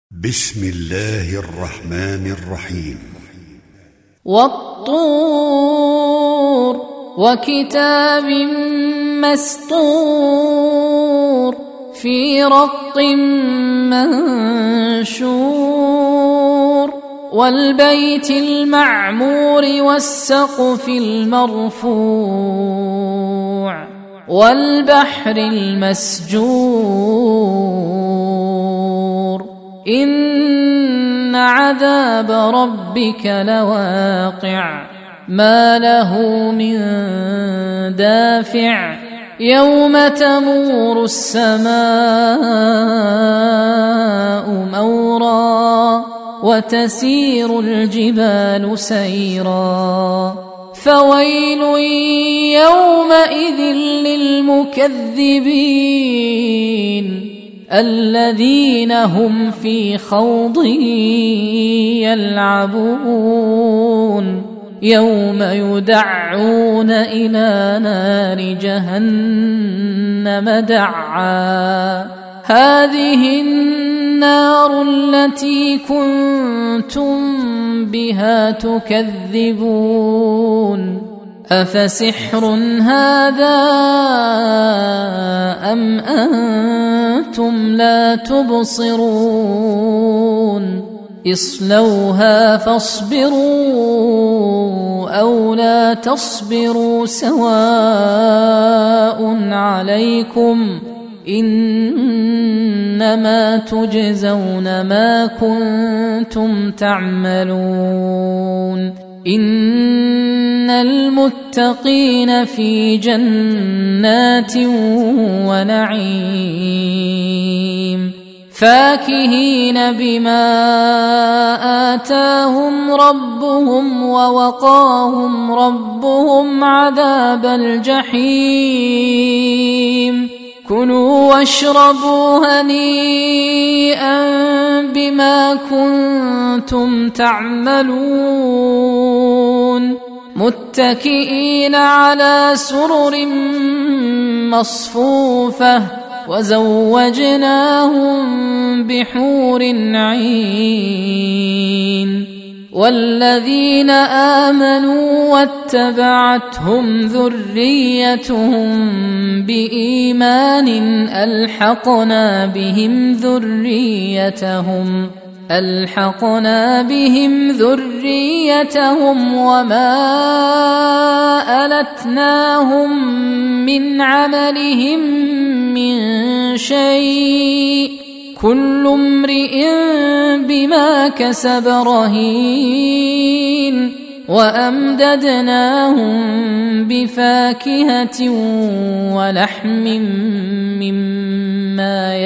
بسم الله الرحمن الرحيم. والطور وكتاب مسطور في رق منشور والبيت المعمور والسقف المرفوع والبحر المسجور إن عذاب ربك لواقع ما له من دافع يوم تمور السماء مورا وتسير الجبال سيرا فويل يومئذ للمكذبين الذين هم في خوض يلعبون يوم يدعون إلى نار جهنم دعا هذه النار التي كنتم بها تكذبون أفسحر هذا أم أنتم لا تبصرون اصلوها فاصبروا أو لا تصبروا سواء عليكم إنما تجزون ما كنتم تعملون إن المتقين في جنات ونعيم فاكهين بما آتاهم ربهم ووقاهم ربهم عذاب الجحيم كلوا واشربوا هنيئا بما كنتم تعملون متكئين على سرر مصفوفة وزوجناهم بحور عين والذين آمنوا واتبعتهم ذريتهم بإيمان ألحقنا بهم ذريتهم وما ألتناهم من عملهم من شيء كل امرئ بما كسب رهين وأمددناهم بفاكهة ولحم مما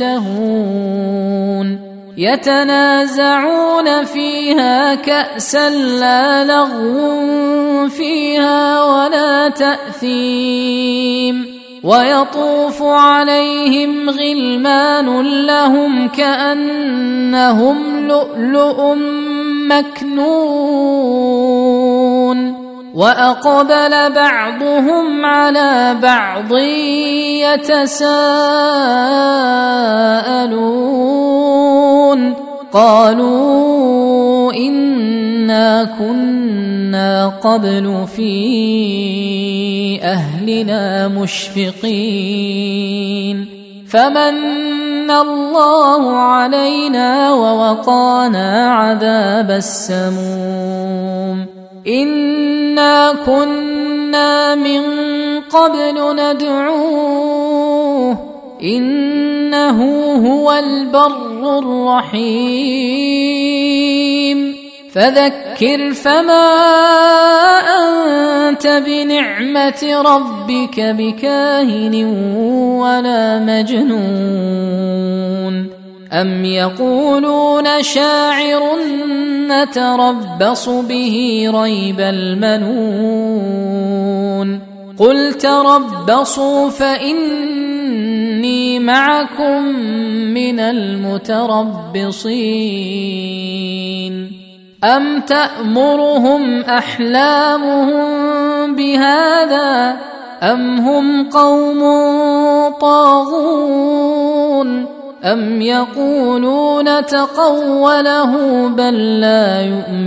يشتهون يتنازعون فيها كأسا لا لغو فيها ولا تأثيم ويطوف عليهم غلمان لهم كأنهم لؤلؤ مكنون وأقبل بعضهم على بعض يتساءلون قالوا إنا كنا قبل في أهلنا مشفقين فمن الله علينا ووقانا عذاب السموم إنا كنا من قبل ندعوه إنه هو البر الرحيم فذكر فما أنت بنعمة ربك بكاهن ولا مجنون أم يقولون شاعر نتربص به ريب المنون قل تربصوا فإني معكم من المتربصين أم تأمرهم أحلامهم بهذا أم هم قوم طاغون أم يقولون تقوله بل لا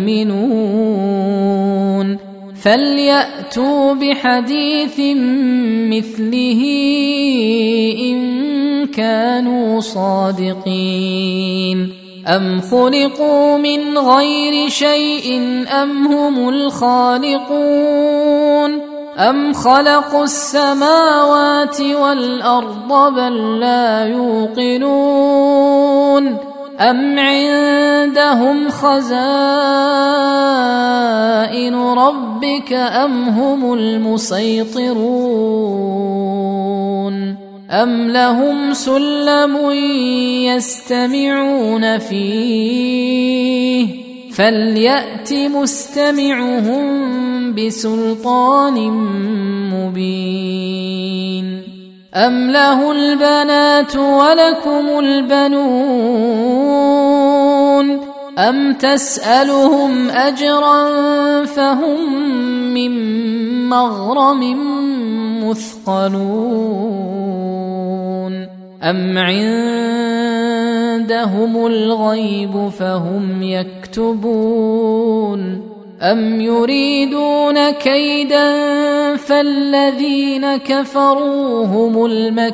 يؤمنون فليأتوا بحديث مثله إن كانوا صادقين أم خلقوا من غير شيء أم هم الخالقون أم خلقوا السماوات والأرض بل لا يوقنون أم عندهم خزائن ربك أم هم المسيطرون أم لهم سلم يستمعون فيه فليأت مستمعهم بسلطان مبين أم له البنات ولكم البنون أم تسألهم أجرا فهم من مغرم مثقلون أم عندهم الغيب فهم يكتبون أم يريدون كيدا فالذين كفروا هم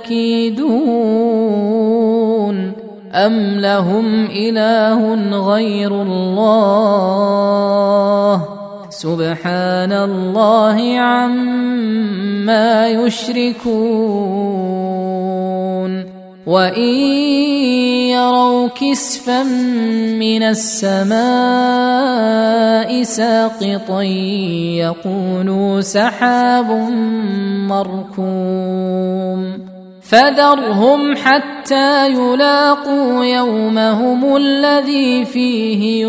المكيدون أم لهم إله غير الله سبحان الله عما يشركون وإن يروا كسفا من السماء ساقطا يقولوا سحاب مركوم فذرهم حتى يلاقوا يومهم الذي فيه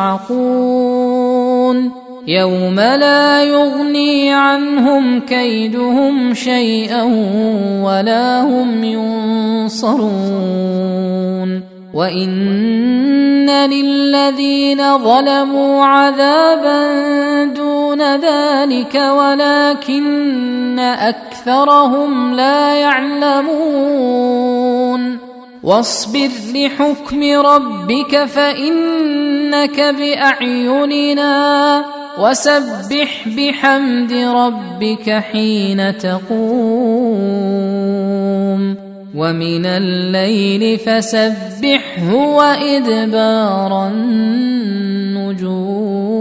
يصعقون يوم لا يغني عنهم كيدهم شيئا ولا هم ينصرون وإن للذين ظلموا عذابا دون ذلك ولكن أكثرهم لا يعلمون واصبر لحكم ربك فإنك بأعيننا وسبح بحمد ربك حين تقوم ومن الليل فسبحه وإدبار النجوم